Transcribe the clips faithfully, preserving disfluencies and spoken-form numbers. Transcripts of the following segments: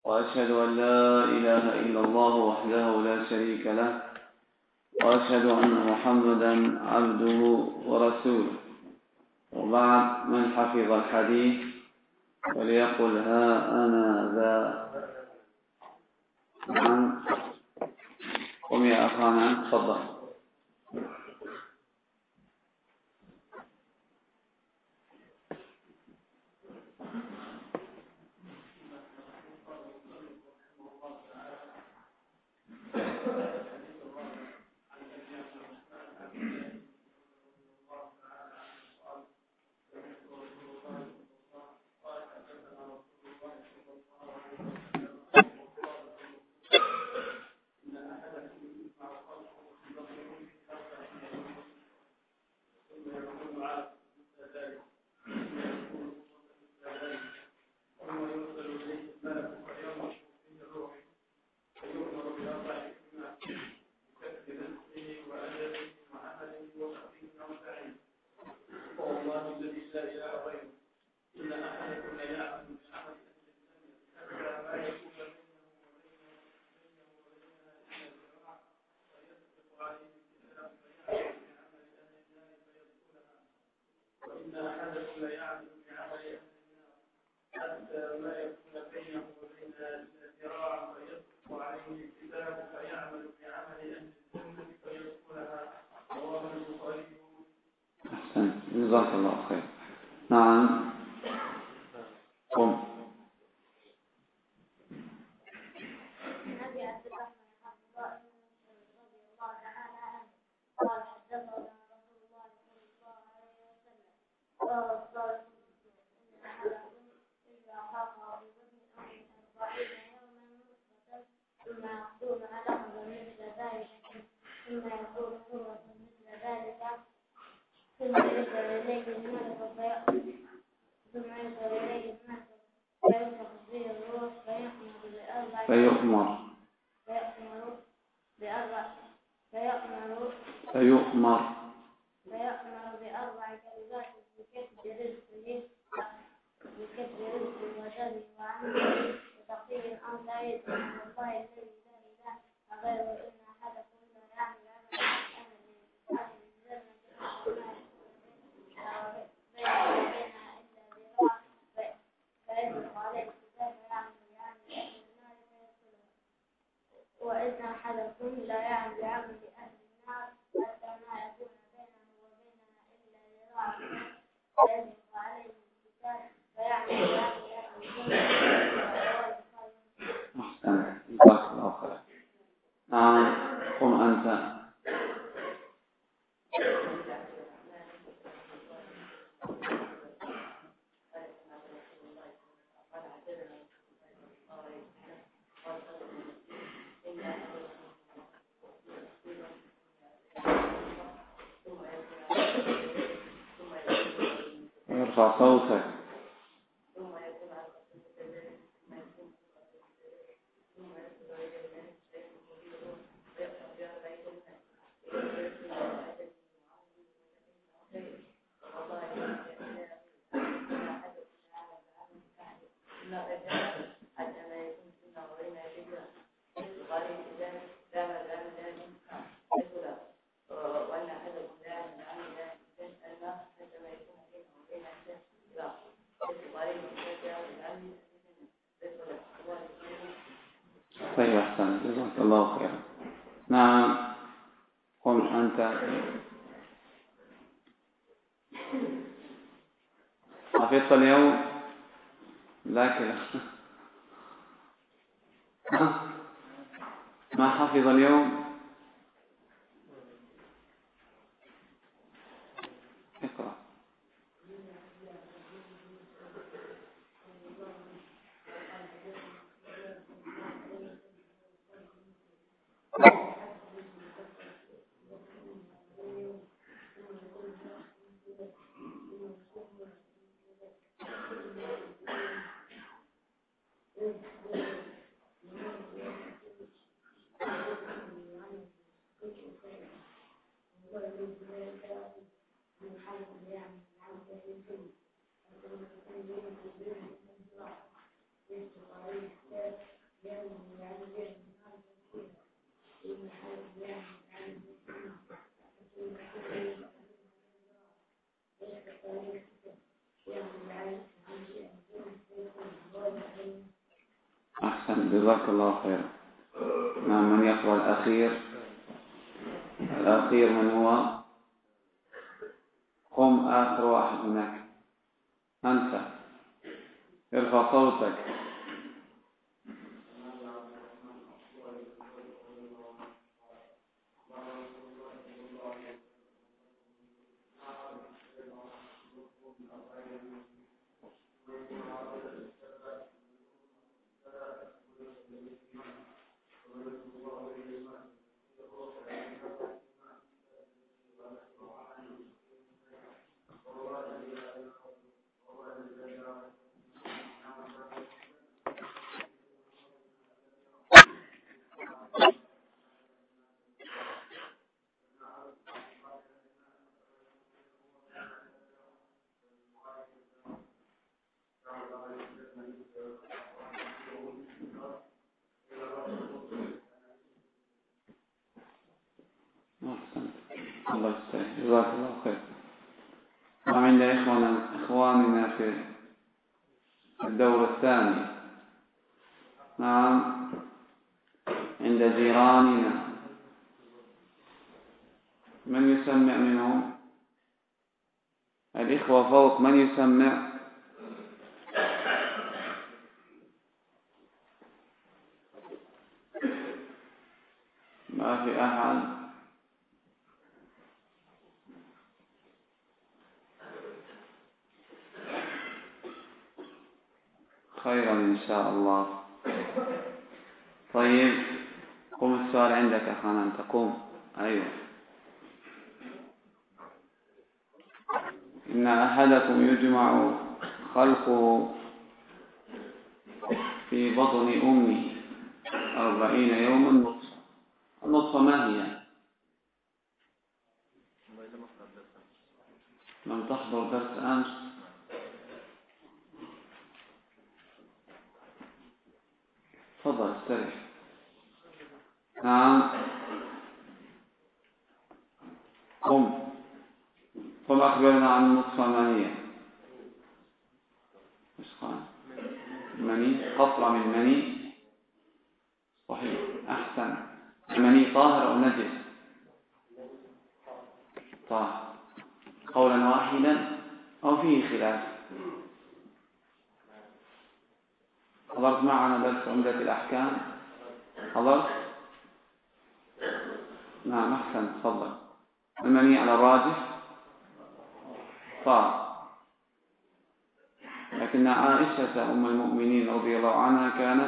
وأشهد أن لا إله إلا الله وحده لا شريك له وأشهد أن محمدا عبده ورسوله. وبعد، من حفظ الحديث وليقل ها أنا ذا. نعم، قم يا أخانا، تفضل. جزاك الله خير. نعم، قم. فيؤمر فيؤمر فيأمر بأربع كلمات بكتب رزقه بكتب رزقه وشره وعمله وتقدير أن لا يدعو من الله الذي لا إله غيره إن أحدكم لا يعمل عملا أهل الجنة بينها إلا ذراع فيسبق عليه الكتاب فيعمل بعمل أهل النار فيدخلها وإن أحدكم لا يعمل عمل أهل النار حتى ما يكون بينه وبينها إلا ذراع فيسبق عليه الكتاب فيعمل بعمل أهل الجنة. أحسن، جزاك الله خير. نعم، قم أنت. ارفع صوتك. طيب، أحسن، جزاك الله خير. نعم، قم أنت. حفظت اليوم؟ لا كده. ما حفظ اليوم؟ اقرأ. أحسن، جزاك الله خيرا. نعم، من يقرأ الأخير؟ الأخير من هو؟ قم آخر واحد هناك، أنت ارفع صوتك. الله يستر، جزاك الله خير. وعند إخواننا إخواننا في الدور الثاني، نعم، عند جيراننا، من يسمع منهم؟ الإخوة فوق، من يسمع؟ ما في أحد. خيرا إن شاء الله. طيب، قم السؤال عندك أخانا، أنت قم. أيوه. إن أحدكم يجمع خلقه في بطن أمه أربعين يوما نطفة. النطفة ما هي؟ لم تحضر درس أمس؟ تفضل استرح. نعم، قم قم أخبرنا عن النطفة ما هي. مني، قطرة من مني. صحيح، أحسن. مني طاهر أو نجس؟ طاهر قولا واحدا أو فيه خلاف؟ حضرت معنا درس عمدة الأحكام؟ حضرت؟ نعم، أحسن، تفضل. المني على الراجح طاهر، لكن عائشة أم المؤمنين رضي الله عنها كانت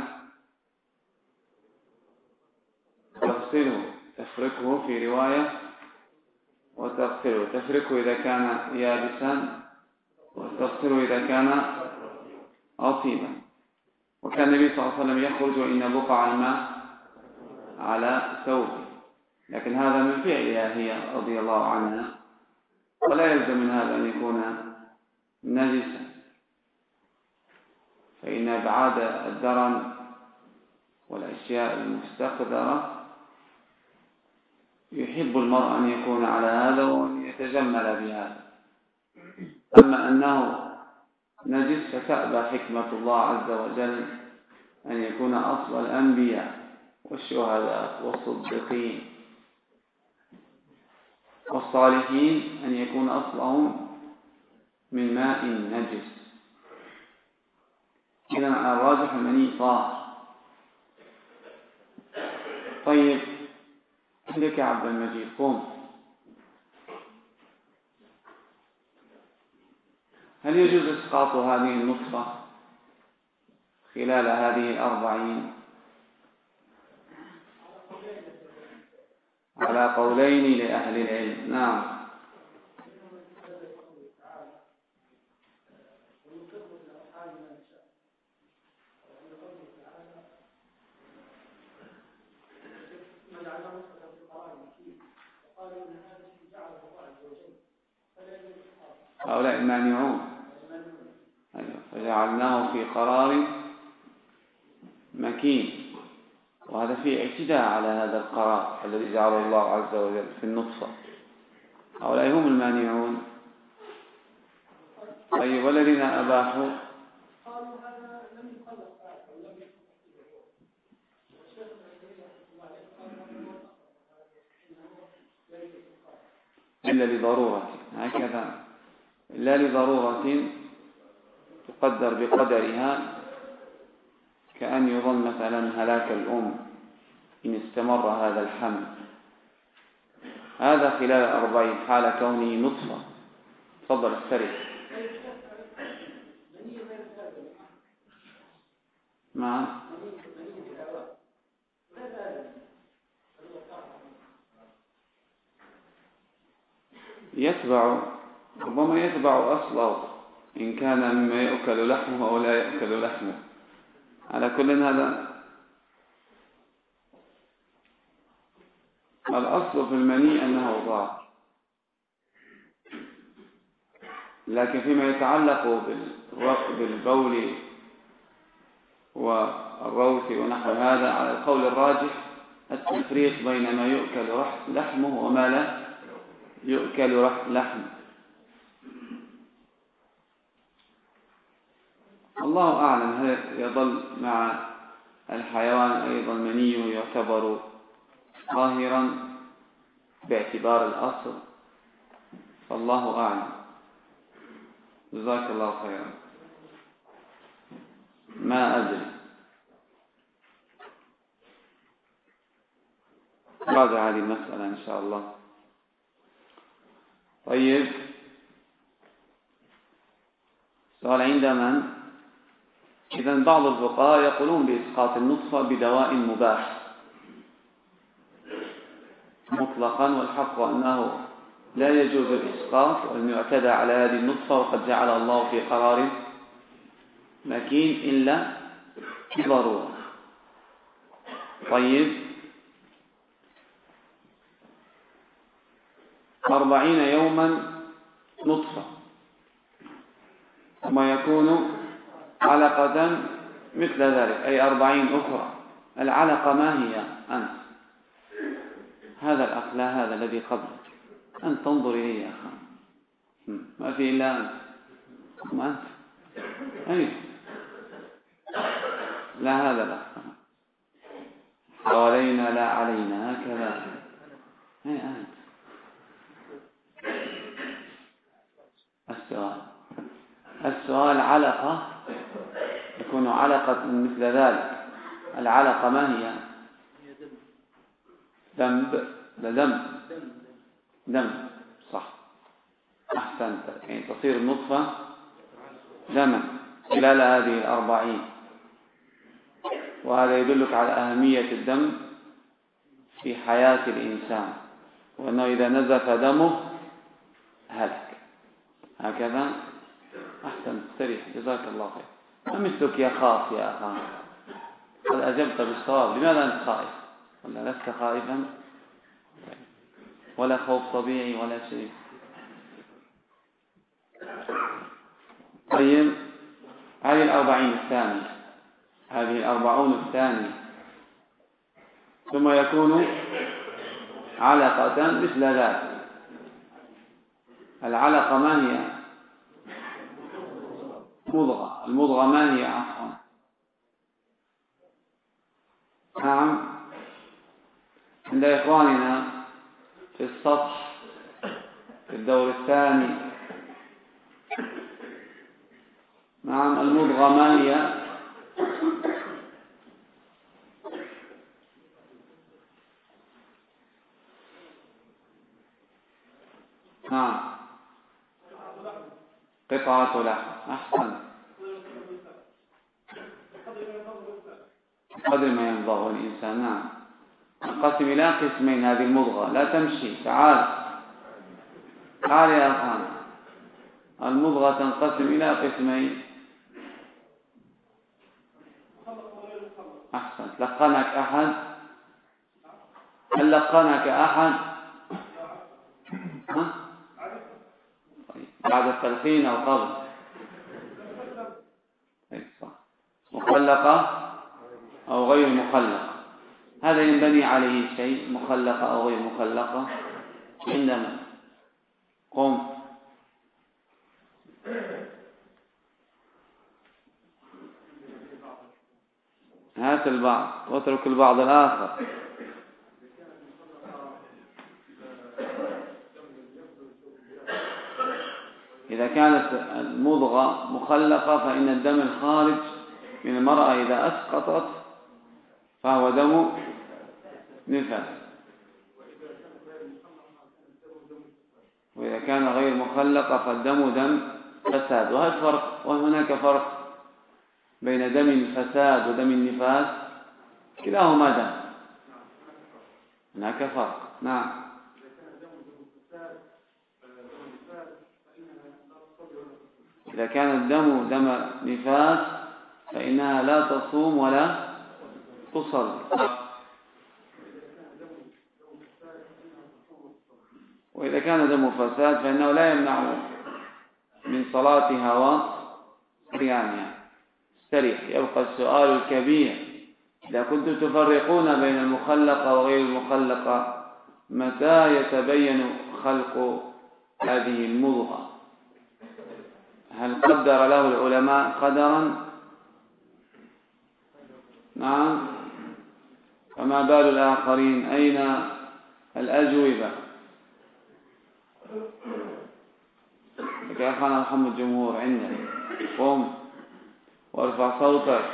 تغسله، تفركه في رواية، وتغسله، تفركه إذا كان يابسا وتغسله إذا كان رطيبا. وكان النبي صلى الله عليه وسلم يخرج وإن بقع الماء على ثوبه، لكن هذا من فعلها هي رضي الله عنها، ولا يلزم من هذا أن يكون نجسا، فإن أبعاد الدرن والأشياء المستقدرة يحب المرء أن يكون على هذا وأن يتجمل بهذا. أما أنه نجس فتأبى حكمة الله عز وجل أن يكون أصل الأنبياء والشهداء والصديقين والصالحين أن يكون أصلهم من ماء نجس. إذن على الراجح المني طاهر. طيب، عندك يا عبد المجيد، قم. هل يجوز إسقاط هذه النطفة خلال هذه الأربعين؟ على قولين لأهل العلم. نعم. هؤلاء المانعون، فجعلناه في قرار مكين، وهذا فيه اعتداء على هذا القرار الذي جعله الله عز وجل في النطفة. هؤلاء هم المانعون. طيب، والذين أباحوا إلا لضرورة، هكذا إلا لضرورة تقدر بقدرها، كأن يظن مثلا هلاك الأم إن استمر هذا الحمل. هذا خلال أربعين حال كونه نطفة. تفضل استريح. نعم. يتبع، ربما يتبع أصله إن كان مما يأكل لحمه أو لا يأكل لحمه. على كل هذا الأصل في المني أنه ظاهر، لكن فيما يتعلق بالبول والروث ونحو هذا على القول الراجح التفريق بين ما يؤكل لحمه وما لا يؤكل لحمه. الله أعلم هل يظل مع الحيوان أيضا منيه يعتبر ظاهرا باعتبار الأصل، فالله أعلم. جزاك الله خيرا. ما أدري، بعد هذه المسألة إن شاء الله. طيب، سؤال عند من؟ إذن بعض الفقهاء يقولون بإسقاط النطفة بدواء مباح مطلقا، والحق أنه لا يجوز الإسقاط وأن يعتدى على هذه النطفة، وقد جعل الله في قرار مكين إلا ضرورة. طيب، أربعين يوما نطفة ثم يكون علقة مثل ذلك، أي أربعين أخرى. العلقة ما هي أنت؟ هذا الأخ، لا هذا الذي قبلك، أنت تنظر إليه يا أخي، ما في إلا أنت. ما أنت أي لا، هذا لا، حوالينا لا علينا، هكذا. أي أنت. السؤال السؤال علقة، يكون علقة مثل ذلك. العلقة ما هي؟ دم. دم دم صح، أحسنت. يعني تصير النطفة دما خلال هذه الأربعين، وهذا يدلك على أهمية الدم في حياة الإنسان، وأنه إذا نزف دمه هلك. هكذا. أحسن، استريح، جزاك الله خير. ما مثلك يا خاف يا أخي، قد أجبت بالصواب. لماذا أنت خائف؟ ولا لست خائفا؟ ولا خوف طبيعي ولا شيء. طيب، هذه الأربعين الثانية، هذه الأربعون الثانية، ثم يكون علقة مثل ذلك. العلقة ما هي؟ مضغة. المضغة ما هي؟ عفوا، نعم، عند إخواننا في السطح في الدور الثاني. نعم، المضغة ما هي؟ نعم، قطعة لحم. أحسن، قدر ما ينضغ الإنسان. نعم، انقسم إلى قسمين هذه المضغة. لا تمشي، تعال تعال يا أخوان. المضغة تنقسم إلى قسمين. أحسن. لقنك أحد؟ هل لقنك أحد؟ ها؟ بعد التلقين أو قبل؟ مخلقة أو غير مخلقة؟ هذا ينبني عليه شيء، مخلقة أو غير مخلقة. عندما قم هات البعض واترك البعض الآخر. إذا كانت المضغة مخلقة فإن الدم الخارج من المرأة إذا أسقطت فهو دم نفاس، وإذا كان غير مخلقة فالدم دم فساد. وهل فرق وهناك فرق بين دم الفساد ودم النفاس؟ كلاهما دم، هناك فرق. نعم. إذا كان الدم دم نفاس فإنها لا تصوم ولا تصلي. وإذا كان دم فساد فإنه لا يمنع من صلاتها وصيامها. استريح. يبقى السؤال الكبير: إذا كنتم تفرقون بين المخلقة وغير المخلقة، متى يتبين خلق هذه المضغة؟ هل قدر له العلماء قدرا؟ نعم. فما بال الآخرين؟ أين الأجوبة؟ يا أخانا محمد الجمهور عندك، قم وارفع صوتك.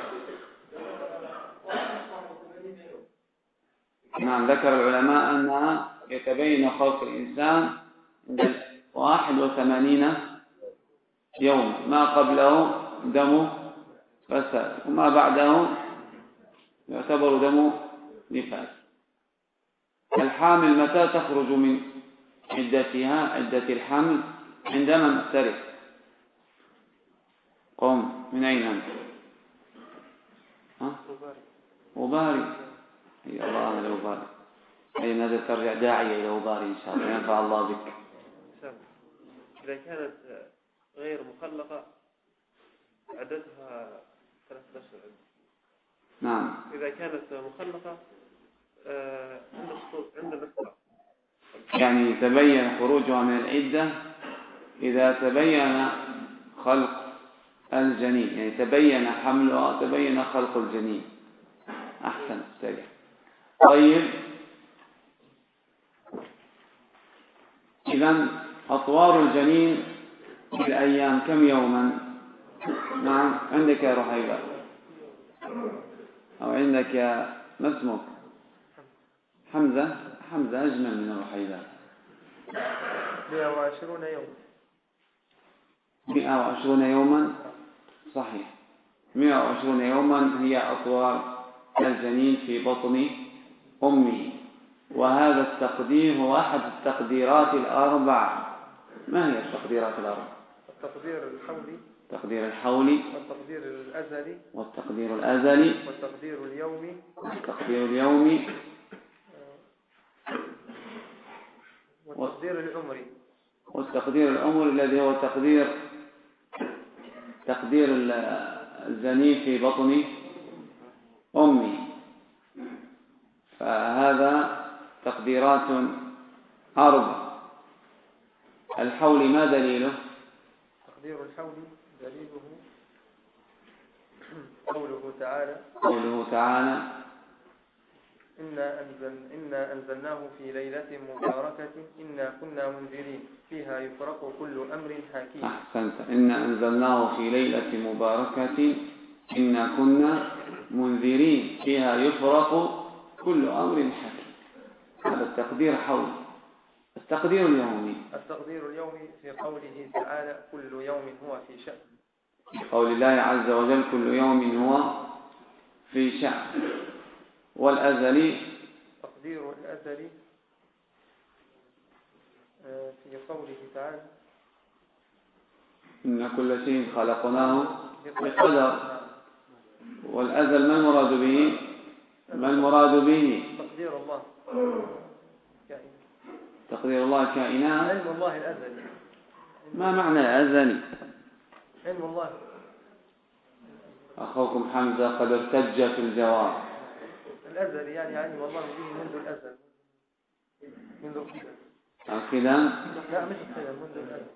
نعم. ذكر العلماء أنها يتبين خلق الإنسان عند واحد وثمانين يوم، ما قبله دم فساد وما بعده يعتبر دم نفاس. الحامل متى تخرج من عدتها؟ عدة الحمل عندما نسترح. قم. من أين أنت؟ ها؟ وباري. يا الله أنا لوباري. أي ماذا ترجع داعية إلى وباري إن شاء الله ينفع الله بك. إذا كانت غير مخلقة عددها ثلاثة أشهر. نعم. إذا كانت مخلقة عند الاختلاط، يعني تبين خروجها من العدة إذا تبين خلق الجنين، يعني تبين حملها، تبين خلق الجنين. أحسن. استريح. طيب، إذن أطوار الجنين في الأيام كم يوما؟ نعم. عندك يا رحيبة أو عندك يا ما اسمك؟ حمزة. حمزة أجمل من الرحيبة. مئة وعشرون يوم. مئة وعشرون يوما. صحيح. مئة وعشرون يوما هي أطوار الجنين في بطن أمه. وهذا التقدير هو أحد التقديرات الأربع. ما هي التقديرات الأربع؟ التقدير الحولي، التقدير الحولي، والتقدير الأزلي، والتقدير الأزلي، والتقدير اليومي، والتقدير اليومي، والتقدير العمري. والتقدير العمري الذي هو تقدير تقدير الجنين في بطن أمه. فهذا تقديرات أربع. الحول ما دليله؟ تقدير الحول دليله قوله تعالى قوله تعالى إنا, أنزل إنا أنزلناه في ليلة مباركة إنا كنا منذرين فيها يفرق كل أمر حكيم. أحسنت. إنا أنزلناه في ليلة مباركة إنا كنا منذرين فيها يفرق كل أمر حكيم. هذا التقدير حول. التقدير اليومي، التقدير اليومي في قوله تعالى كل يوم هو في شأن. في قول الله عز وجل كل يوم هو في شأن. والأزلي، تقدير الأزلي في قوله تعالى إن كل شيء خلقناه بقدر. والأزل ما المراد به؟ ما المراد به؟ تقدير الله كائن. تقدير الله كائنات. علم الله الأزلي. ما معنى الأزلي؟ علم الله. أخوكم حمزة قد ارتج في الجواب. الأزلي يعني علم الله به منذ الأزل، منذ القدم. كذا؟ لا مش القدم، منذ الأزل.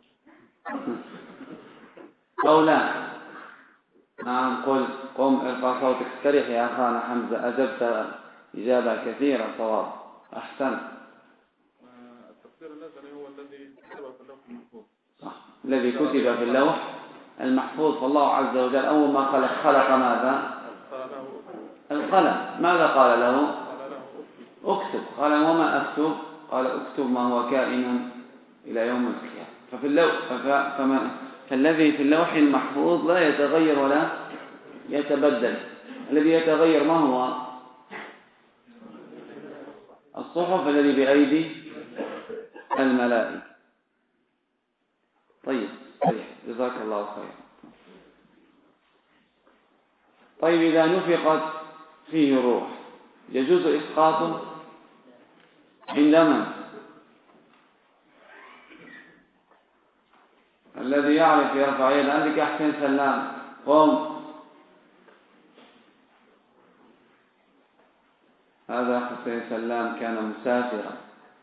أو لا؟ نعم. قل قم ارفع صوتك. استريح يا أخانا حمزة. أجبت إجابة كثيرة صواب. أحسن. التقدير الأزلي هو الذي كتبه في اللوح المحفوظ. صح. الذي كتب في اللوح المحفوظ. فالله عز وجل أول ما خلق خلق ماذا؟ القلم. ماذا قال له؟ اكتب. قال وما أكتب؟ قال اكتب ما هو كائن إلى يوم القيامة. ففي اللوح فما فالذي في اللوح المحفوظ لا يتغير ولا يتبدل. الذي يتغير ما هو؟ الصحف الذي بأيدي الملائكة. طيب طيب جزاك الله خير. طيب إذا نفخت فيه الروح يجوز إسقاطه عند من؟ الذي يعرف يرفع يده. عندك أحسن سلام قم. هذا حسين سلام كان مسافرا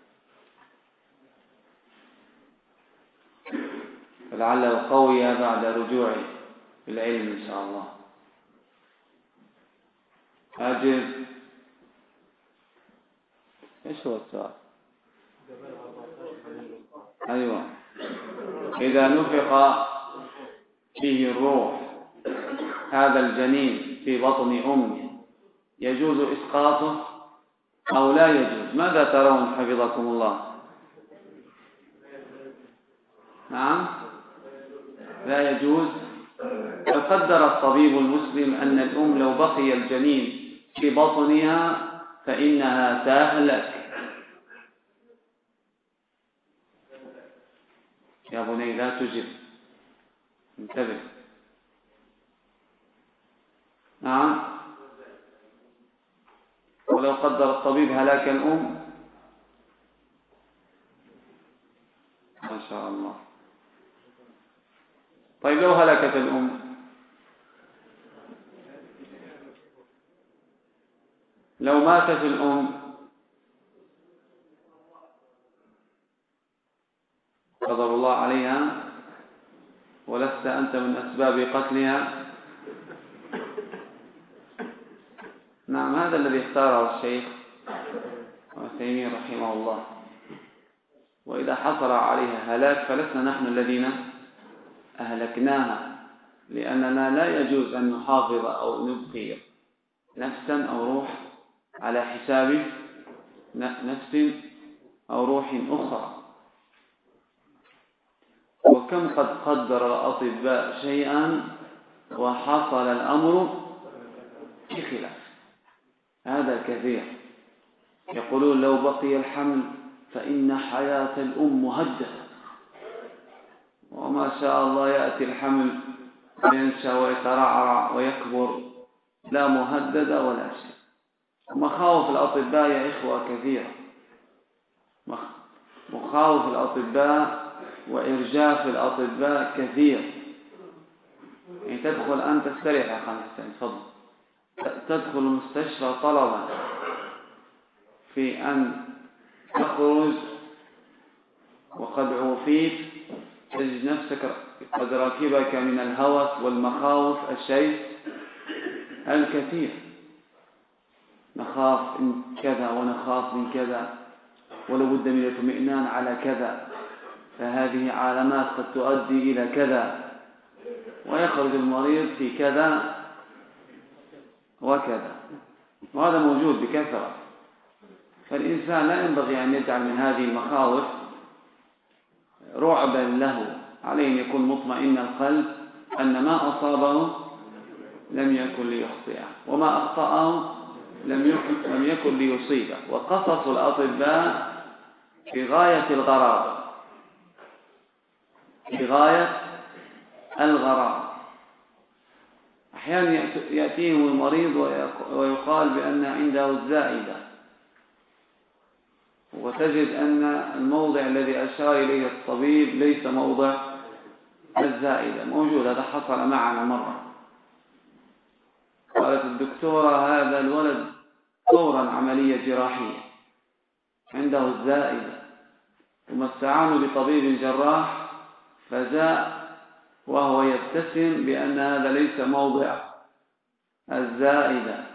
فلعله قوي بعد رجوعه بالعلم إن شاء الله. أجل إيش هو السؤال؟ أيوة. إذا نفخ فيه الروح هذا الجنين في بطن أمه يجوز إسقاطه أو لا يجوز؟ ماذا ترون حفظكم الله؟ نعم لا يجوز. لو قدر الطبيب المسلم أن الأم لو بقي الجنين في بطنها فإنها تهلك. يا بني لا تجب، انتبه. نعم. ولو قدر الطبيب هلاك الأم ما شاء الله. طيب لو هلكت الأم لو ماتت الأم قدر الله عليها ولست أنت من أسباب قتلها. نعم هذا الذي اختاره الشيخ عثيمين رحمه الله. وإذا حصل عليها هلاك فلسنا نحن الذين أهلكناها، لأننا لا يجوز أن نحافظ أو نبقي نفسا أو روح على حساب نفس أو روح أخرى. وكم قد قدر الأطباء شيئا وحصل الأمر في خلاف هذا كثير. يقولون لو بقي الحمل فإن حياة الأم مهددة، وما شاء الله يأتي الحمل ينشأ ويترعرع ويكبر لا مهددة ولا شيء. مخاوف الأطباء يا إخوة كثيرة، مخاوف الأطباء وإرجاف الأطباء كثير. يعني تدخل أنت تستريح يا خمسة فضل تدخل المستشفى طلبا في أن تخرج وقد عوفيت تجد نفسك قد راكبك من الهوس والمخاوف الشيء الكثير. نخاف من كذا ونخاف من كذا ولو بد من الاطمئنان على كذا، فهذه علامات قد تؤدي إلى كذا، ويخرج المريض في كذا وكذا، وهذا موجود بكثرة. فالإنسان لا ينبغي أن يجعل من هذه المخاوف رعبا له، عليه أن يكون مطمئن القلب أن ما أصابه لم يكن ليخطئه وما أخطأه لم يكن, لم يكن ليصيبه. وقصص الأطباء في غاية الغرابة في غاية الغرابة. أحيانا يأتيهم المريض ويقال بأن عنده الزائدة، وتجد أن الموضع الذي أشار إليه الطبيب ليس موضع الزائدة موجود. هذا حصل معنا مرة. قالت الدكتورة هذا الولد فورا عملية جراحية عنده الزائدة، ثم استعانوا بطبيب جراح فزاء وهو يبتسم بأن هذا ليس موضع الزائدة.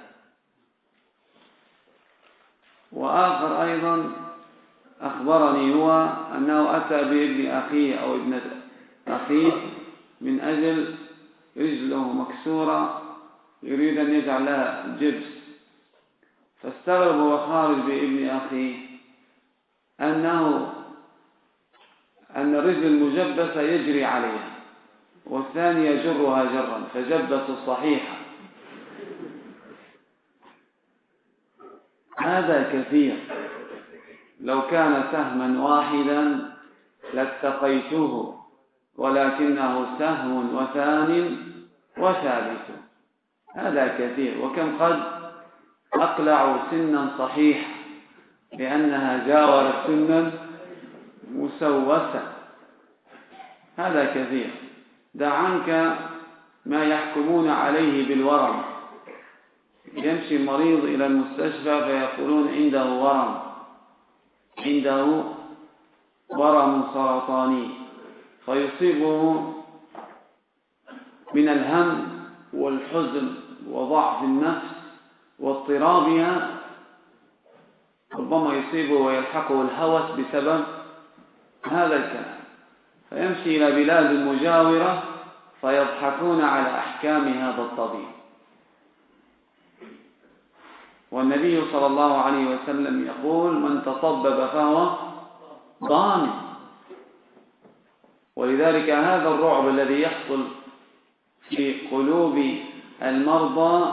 وآخر أيضا أخبرني هو أنه أتى بابن أخيه أو ابنة أخيه من أجل رجله مكسورة يريد أن يجعل لها جبس، فاستغرب هو خارج بابن أخيه أنه أن الرجل المجبسة يجري عليها والثاني يجرها جرا فجبسوا الصحيحة. هذا كثير، لو كان سهما واحدا لاتقيته، ولكنه سهم وثان وثالث. هذا كثير، وكم قد أقلعوا سنا صحيحة لأنها جاورت سنا مسوسة. هذا كثير. دع عنك ما يحكمون عليه بالورم، يمشي المريض إلى المستشفى فيقولون عنده ورم، عنده ورم سرطاني، فيصيبه من الهم والحزن وضعف النفس واضطرابها، ربما يصيبه ويلحقه الهوس بسبب هذا الكلام، فيمشي إلى بلاد مجاورة فيضحكون على أحكام هذا الطبيب. والنبي صلى الله عليه وسلم يقول: من تطبب فهو ضامن. ولذلك هذا الرعب الذي يحصل في قلوب المرضى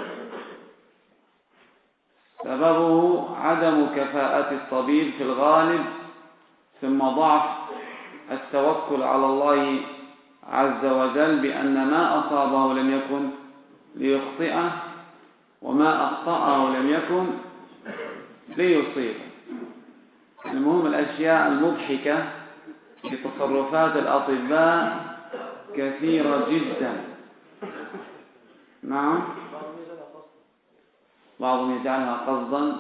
سببه عدم كفاءة الطبيب في الغالب، ثم ضعف التوكل على الله عز وجل بأن ما أصابه لم يكن ليخطئه وما أخطأه لم يكن ليصيبه. المهم الأشياء المضحكة في تصرفات الأطباء كثيرة جدا. نعم، بعضهم يجعلها قصدا.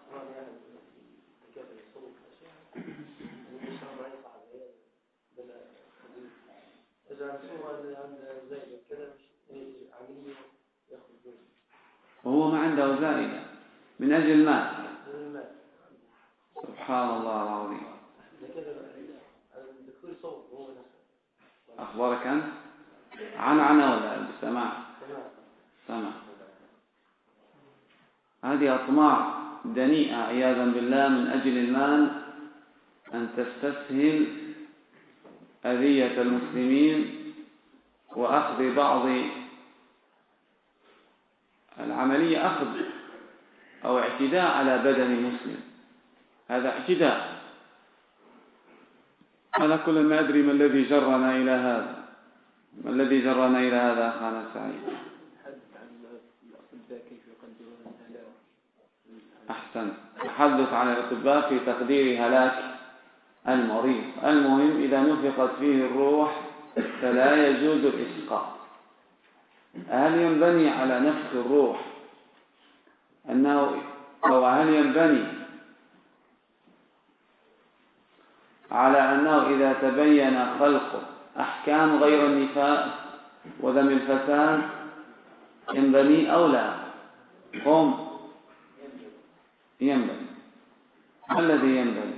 وهو ما عنده زائدة من أجل المال. سبحان الله العظيم. أخبارك أنت عن عنا ولا بالسماع؟ سمع. هذه أطماع دنيئة عياذا بالله من أجل المال، أن تستسهل أذية المسلمين وأخذ بعض العملية، أخذ أو اعتداء على بدن المسلم. هذا اعتداء. أنا كل ما أدري ما الذي جرنا إلى هذا، ما الذي جرنا إلى هذا أخانا سعيد. أحسن. تحدث عن الأطباء في تقدير هلاك المريض. المهم إذا نفخت فيه الروح فلا يجوز الإسقاط. هل ينبني على نفخ الروح أنه أو هل ينبني على أنه إذا تبين خلق أحكام غير النفاس وذم الفساد ينبني أو لا؟ قم. ينبني. ما الذي ينبني؟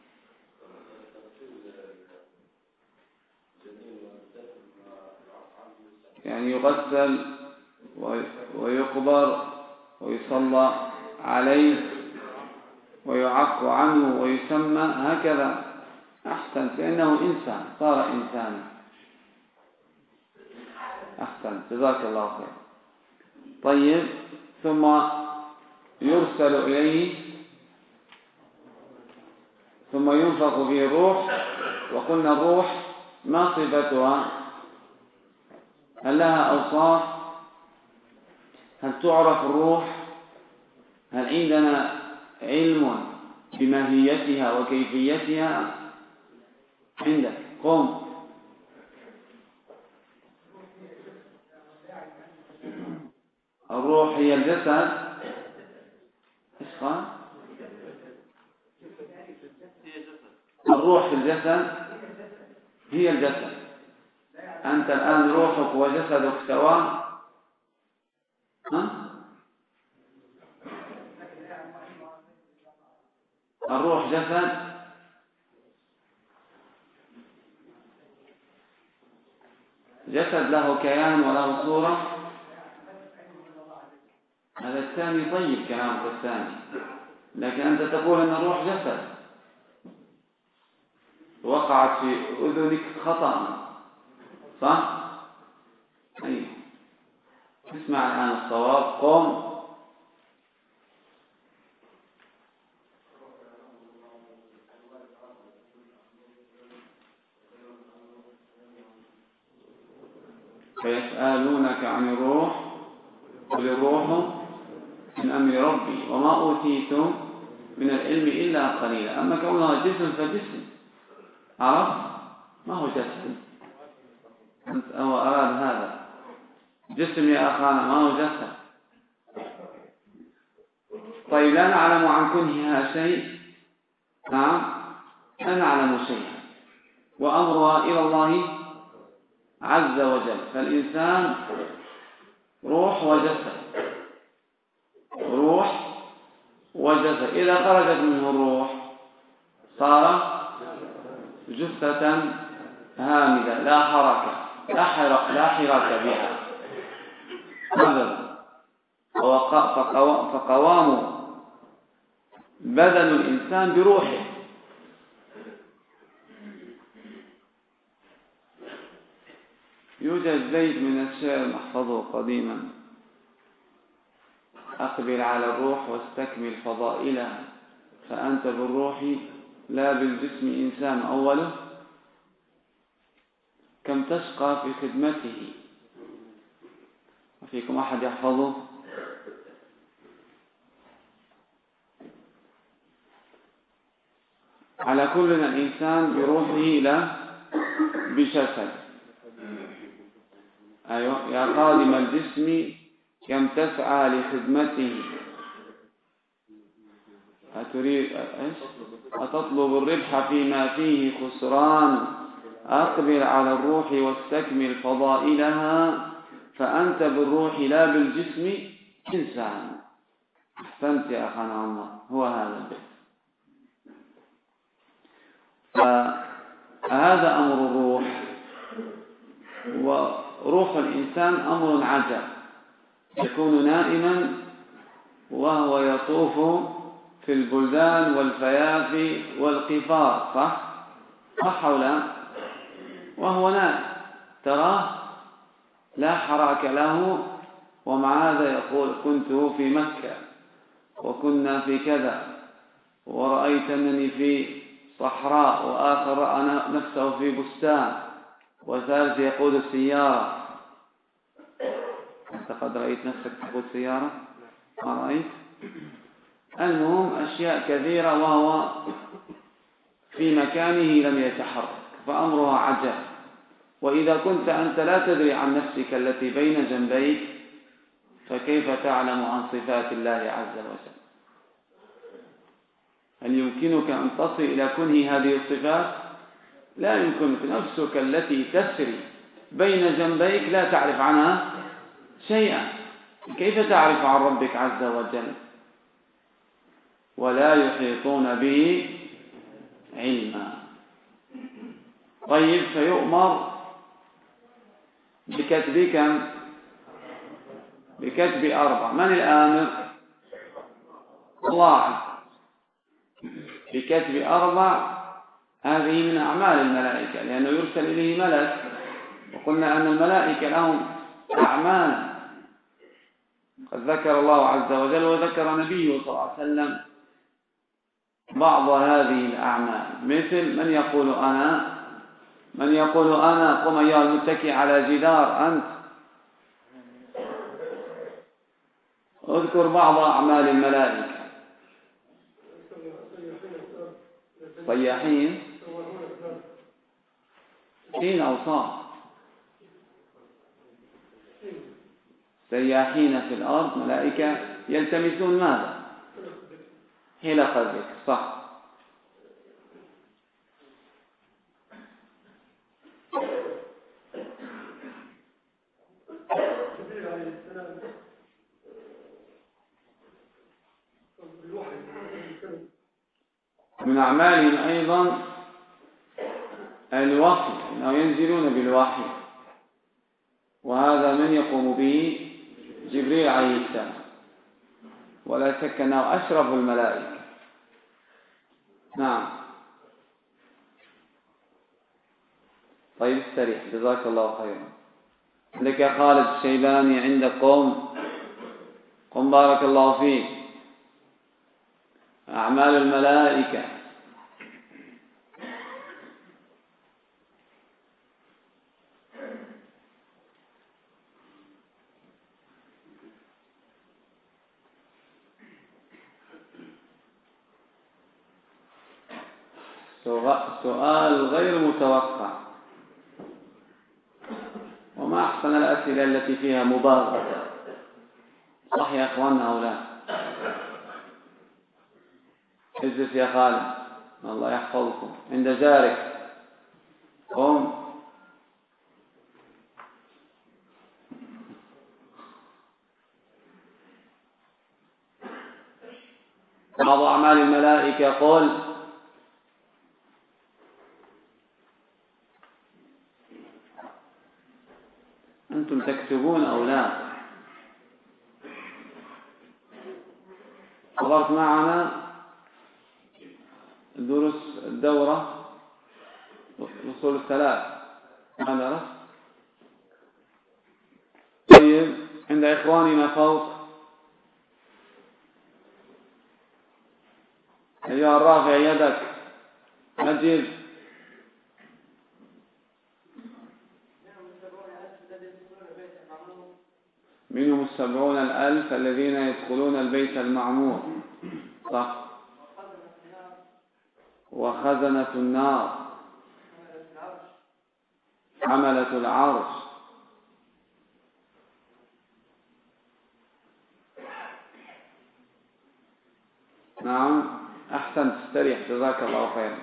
يعني يغسل ويقبر ويصلى عليه ويعق عنه ويسمى هكذا. أحسن، فإنه إنسان، صار إنسانا. أحسن، جزاك الله خير. طيب، ثم يرسل إليه ثم ينفخ به الروح. وقلنا الروح ما صفتها؟ هل لها أوصاف؟ هل تعرف الروح؟ هل عندنا علم بماهيتها وكيفيتها؟ عندك. قم. الروح هي الجسد. ايش قال؟ الروح في الجسد هي الجسد. أنت الآن روحك وجسدك سواء؟ ها؟ الروح جسد. جسد له كيان وله صورة. هذا الثاني طيب كلامك الثاني، لكن أنت تقول أن الروح جسد وقعت في أذنك خطأ، صح؟ أيوه. اسمع الآن الصواب. قم. فيسألونك عن الروح قل الروح من أمر ربي وما أوتيتم من العلم إلا قليلا. أما كونها جسم فجسم، عرفت؟ ما هو جسم، هو أراد هذا جسم يا أخانا، ما هو جسد. طيب لا نعلم عن كنهها شيء. نعم لا نعلم شيئا، وأمرها إلى الله عز وجل. فالإنسان روح وجسد، روح وجسد. إذا خرجت منه الروح صار جثة هامدة لا حركة، لا حركة, لا حركة بها أبدا. فقوام بدن الإنسان بروحه. يوجد بيت من الشعر محفظه قديما: أقبل على الروح واستكمل فضائلها، فأنت بالروح لا بالجسم إنسان. أوله: كم تشقى في خدمته. وفيكم أحد يحفظه؟ على كلنا الإنسان بروحه لا بجسد. أيوة. يا خادم الجسم كم تسعى لخدمته، أتريد إيش؟ أتطلب الربح فيما فيه خسران. أقبل على الروح واستكمل فضائلها، فأنت بالروح لا بالجسم إنسان. أحسنت يا أخانا عمر، هو هذا البيت. فهذا أمر الروح. وروح الإنسان أمر عجب، يكون نائما وهو يطوف في البلدان والفيافي والقفار، صح؟ صح أو لا؟ وهو نائم تراه لا حراك له، ومع هذا يقول: كنت في مكة وكنا في كذا، ورأيت أنني في صحراء، وآخر رأى نفسه في بستان، وثالث يقود السيارة. أنت قد رأيت نفسك تقود سيارة؟ ما رأيت؟ المهم أشياء كثيرة وهو في مكانه لم يتحرك، فأمرها عجب. وإذا كنت أنت لا تدري عن نفسك التي بين جنبيك، فكيف تعلم عن صفات الله عز وجل؟ هل يمكنك أن تصل إلى كنه هذه الصفات؟ لا يمكنك. نفسك التي تسري بين جنبيك لا تعرف عنها شيئا، كيف تعرف عن ربك عز وجل؟ ولا يحيطون به علما. طيب، فيؤمر بكتب كم؟ بكتب أربع. من الآمر؟ الله. بكتب أربع، هذه من أعمال الملائكة، لأنه يرسل إليه ملك، وقلنا أن الملائكة لهم أعمال قد ذكر الله عز وجل وذكر نبيه صلى الله عليه وسلم بعض هذه الأعمال، مثل من يقول أنا من يقول أنا قم أيها المتكئ على جدار أنت. اذكر بعض أعمال الملائكة. صياحين حين أوصاف سياحين في الأرض، ملائكة يلتمسون ماذا؟ حلق الذكر، صح. من أعمالهم أيضا الوحي، أنه ينزلون بالوحي. وهذا من يقوم به؟ جبريل عليه السلام، ولا شك أنه أشرف الملائكة. نعم. طيب استريح، جزاك الله خيرا. عندك يا خالد الشيباني، عندك قم قم بارك الله فيك. أعمال الملائكة. سؤال غير متوقع، وما أحسن الأسئلة التي فيها مبالغة. صح يا أخواننا هؤلاء؟ اجلس يا خالد، الله يحفظكم. عند جارك قم. بعض أعمال الملائكة قل. أنتم تكتبون أو لا؟ حضرت معنا دروس الدورة الأصول الثلاث، ما درست؟ طيب عند إخواننا فوق، أيها الرافع يدك مجد. منهم السبعون الألف الذين يدخلون البيت المعمور، صح. وخزنة النار، حملة العرش، نعم. أحسن، تستريح، جزاك الله خيرا.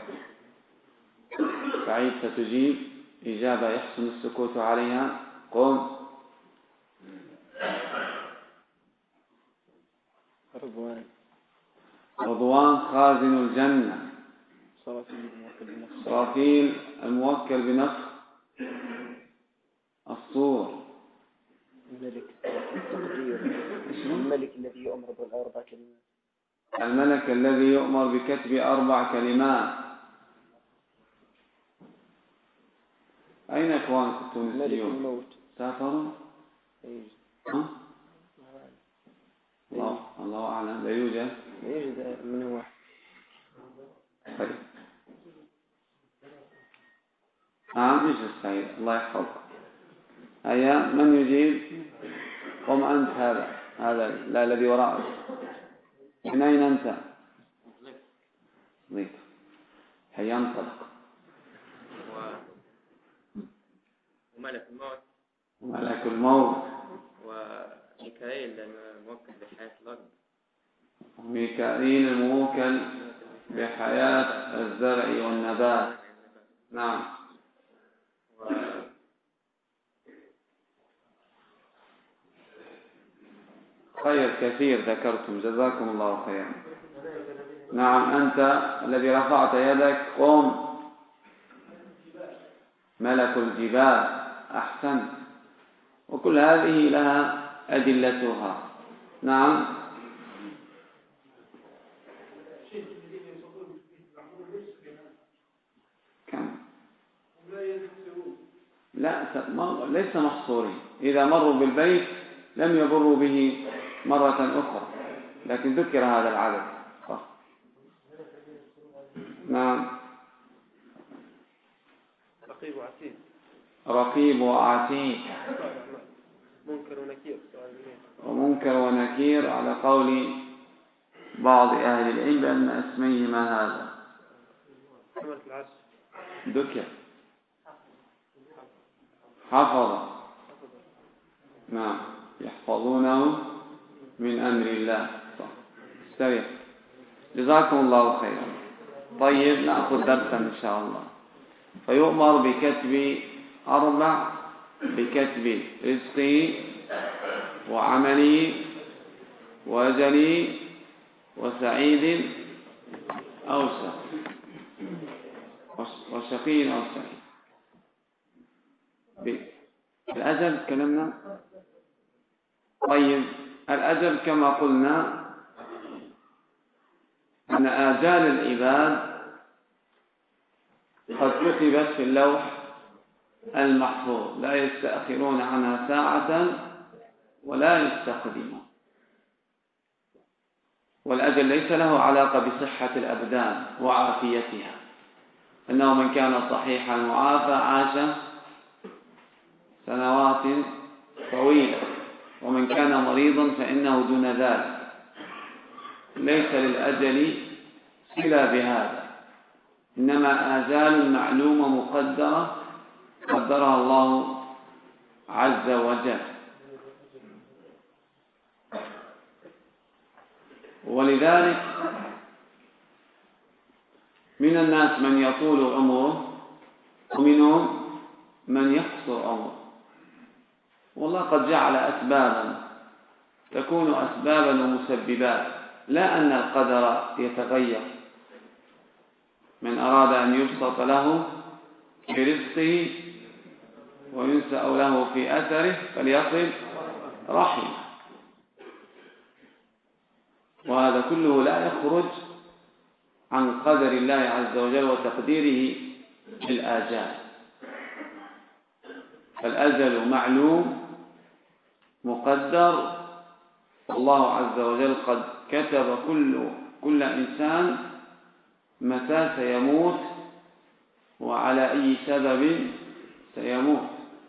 سعيد ستجيب إجابة يحسن السكوت عليها. قم. رضوان رضوان خازن الجنة. صرافيل الموكل بنفخ الصور. الملك التقدير، الملك الذي يؤمر بأربع كلمات. الملك الذي يؤمر بكتب أربع كلمات. أين إخوانكم التونسيون؟ ملك الموت. سافروا؟ ها؟ الله الله أعلم. لا يوجد. لا يوجد من هو. طيب. نعم اجلس سعيد، الله يحفظك. هيا، من يجيب؟ قم أنت. هذا هذا لا الذي وراءك. من أين أنت؟ ضيف. هيا انطلق. وملك الموت. ملك الموت. وميكائيل الموكل بحياة الأرض. ميكائيل الموكل بحياة الزرع والنبات. نعم. خير كثير ذكرتم، جزاكم الله خيرا. نعم. أنت الذي رفعت يدك قم. ملك الجبال. أحسن. وكل هذه لها أدلتها. نعم. كم؟ لا، ليس محصورين. إذا مروا بالبيت لم يبروا به مرة أخرى، لكن ذكر هذا العدد. صح. نعم. رقيب وعتيد. رقيب وعتيد. منكر ونكير. ومنكر ونكير على قول بعض أهل العلم بأن اسميهما هذا. حملة العرش. ذكر. حفظ. نعم. يحفظونه من أمر الله. استريح، جزاكم الله خيرا. طيب نأخذ درسا إن شاء الله. فيؤمر بكتب أربع، بكتب رزقه وعمله وأجله وسعيد أو شقي، وشقي أو سعيد. الأجل تكلمنا. طيب الأجل كما قلنا أن آجال العباد قد كتبت في اللوح المحفوظ، لا يستأخرون عنها ساعة ولا يستقدمون. والأجل ليس له علاقة بصحة الأبدان وعافيتها، أنه من كان صحيحا معافى عاش سنوات طويلة، ومن كان مريضا فإنه دون ذلك. ليس للأجل صلة بهذا، إنما آجال معلومة مقدرة قدرها الله عز وجل. ولذلك من الناس من يطول عمره ومنهم من يقصر عمره. والله قد جعل أسبابا تكون أسبابا ومسببات، لا أن القدر يتغير. من أراد أن يبسط له برزقه وينسأ له في أثره فليصل رحمه، وهذا كله لا يخرج عن قدر الله عز وجل وتقديره بالآجال. فالأجل معلوم مقدر، والله عز وجل قد كتب كل كل إنسان متى سيموت وعلى أي سبب سيموت.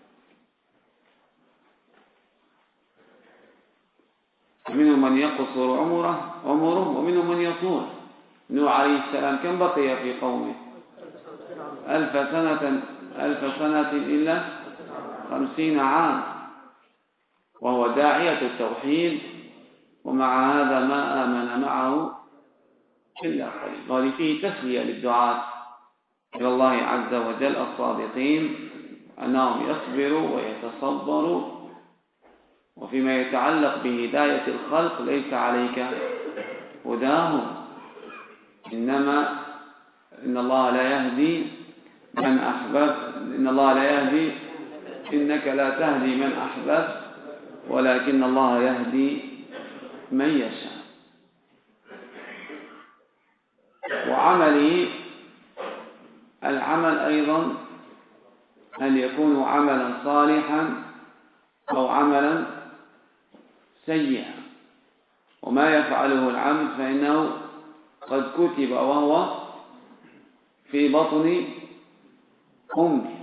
منهم من يقصر عمره عمره ومنهم من يطول. نوح عليه السلام كم بقي في قومه؟ ألف سنة ألف سنة إلا خمسين عام، وهو داعية التوحيد، ومع هذا ما آمن معه إلا قليل. وهذه فيه تسلية للدعاة إلى الله عز وجل الصادقين، أنهم يصبروا ويتصبروا. وفيما يتعلق بهداية الخلق ليس عليك هداهم، إنما إن الله لا يهدي من أحبب إن الله لا يهدي إنك لا تهدي من أحبب ولكن الله يهدي من يشاء. وعمله العمل أيضا أن يكون عملا صالحا أو عملا سيئا، وما يفعله العبد فإنه قد كتب وهو في بطن أمه،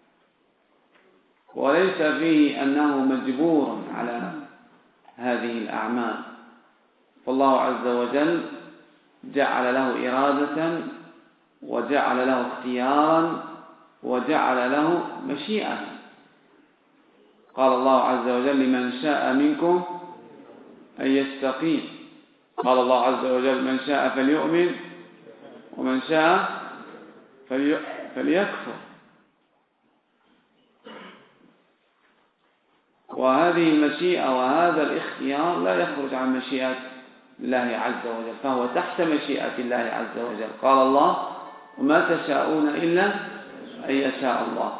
وليس فيه أنه مجبور على هذه الأعمال. فالله عز وجل جعل له إرادة وجعل له اختيارا وجعل له مشيئة. قال الله عز وجل لمن شاء منكم أن يستقيم. قال الله عز وجل من شاء فليؤمن ومن شاء فليكفر. وهذه المشيئة وهذا الاختيار لا يخرج عن مشيئة الله عز وجل، فهو تحت مشيئة الله عز وجل. قال الله وما تشاءون إلا أن يشاء الله.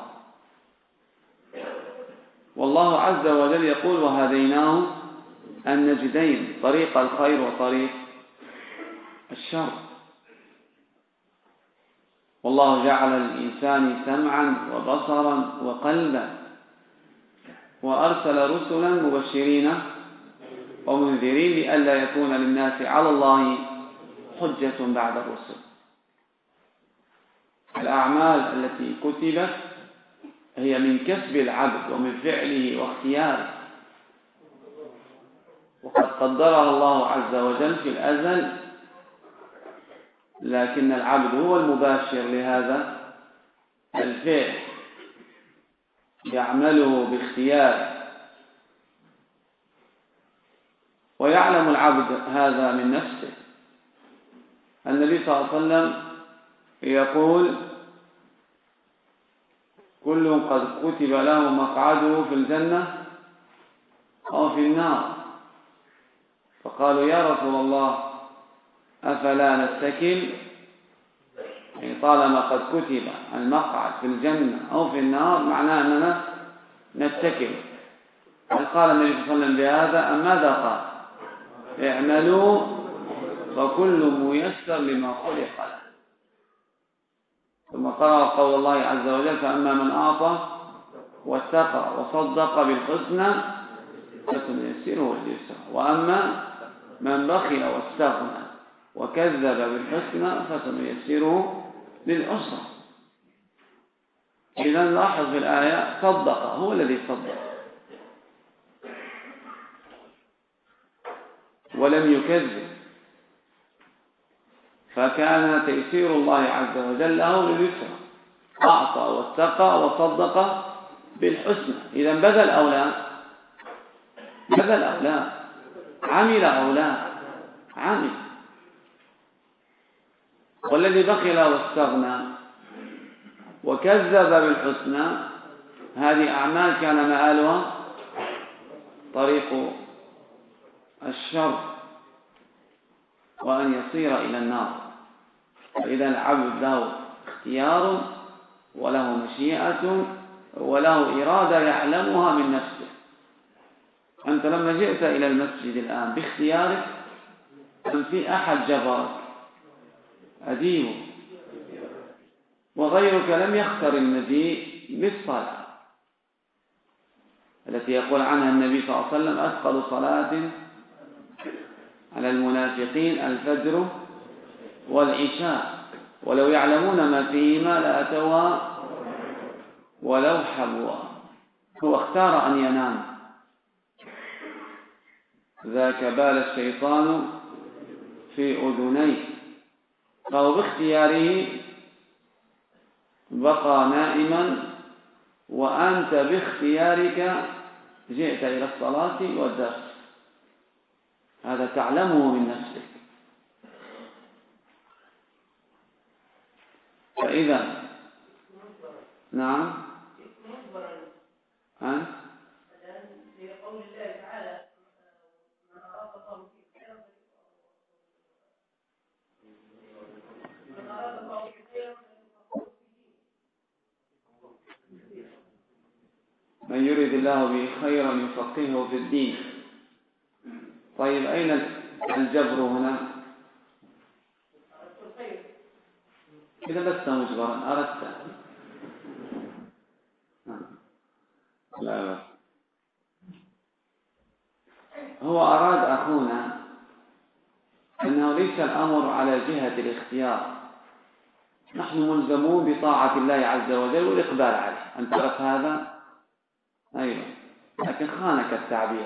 والله عز وجل يقول وهديناه النجدين، طريق الخير وطريق الشر. والله جعل للإنسان سمعا وبصرا وقلبا، وأرسل رسلا مبشرين ومنذرين لئلا يكون للناس على الله حجة بعد الرسل. الأعمال التي كتبت هي من كسب العبد ومن فعله واختياره، وقد قدرها الله عز وجل في الأزل، لكن العبد هو المباشر لهذا الفعل، يعمله باختياره. ويعلم العبد هذا من نفسه. النبي صلى الله عليه وسلم يقول كل قد كتب له مقعده في الجنة أو في النار. فقالوا يا رسول الله أفلا نتكل، يعني طالما قد كتب المقعد في الجنة أو في النار معناه أننا نتكل. هل قال النبي صلى الله عليه وسلم بهذا أم ماذا قال؟ اعملوا فكل ميسر لما خلق له. ثم قرأ قول الله عز وجل فأما من أعطى واتقى وصدق بالحسنى فسنيسره لليسرى وأما من بخل واستغنى وكذب بالحسنى فسنيسره للعسرى. إذا لاحظ في الآية صدق، هو الذي صدق ولم يكذب، فكان تيسير الله عز وجل له لليسرى. أعطى واتقى وصدق بالحسنى. إذا بذل أو لا؟ بذل أو لا؟ عمل أو لا؟ عمل. والذي بخل واستغنى وكذب بالحسنى هذه أعمال كان مآلها طريق الشر وأن يصير إلى النار. فإذا العبد له اختيار وله مشيئة وله إرادة يعلمها من نفسه. أنت لما جئت إلى المسجد الآن باختيارك أم في أحد جبرك؟ أديب. وغيرك لم يختر المجيء بالصلاة التي يقول عنها النبي صلى الله عليه وسلم أثقل صلاة على المنافقين الفجر والعشاء ولو يعلمون ما فيهما لأتوها ولو حبوا. هو اختار أن ينام، ذاك بال الشيطان في أذنيه، فهو باختياره بقى نائما وأنت باختيارك جئت إلى الصلاة والدرس. هذا تعلمه من نفسك. فإذا نعم أنت لقول الله تعالى من أراد الله فيه خيرا من أراد الله فيه خيرا من يريد الله به خيرا يفقهه في الدين. طيب أين الجبر هنا؟ إذا لست مجبرا أردت لا لا هو أراد أخونا أنه ليس الأمر على جهة الاختيار. نحن ملزمون بطاعة الله عز وجل والإقبال عليه. أنت تعرف هذا؟ أيوة، لكن خانك التعبير.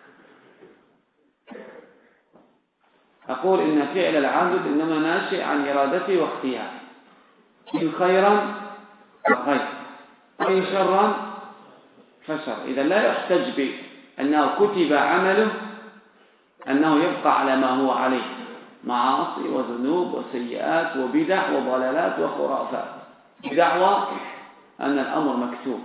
أقول إن فعل العبد إنما ناشئ عن إرادته واختياره. إن خيرا فخير وإن شرا فشر. إذا لا يحتج بأنه كتب عمله أنه يبقى على ما هو عليه، معاصي وذنوب وسيئات وبدع وضلالات وخرافات، بدعوى أن الأمر مكتوب.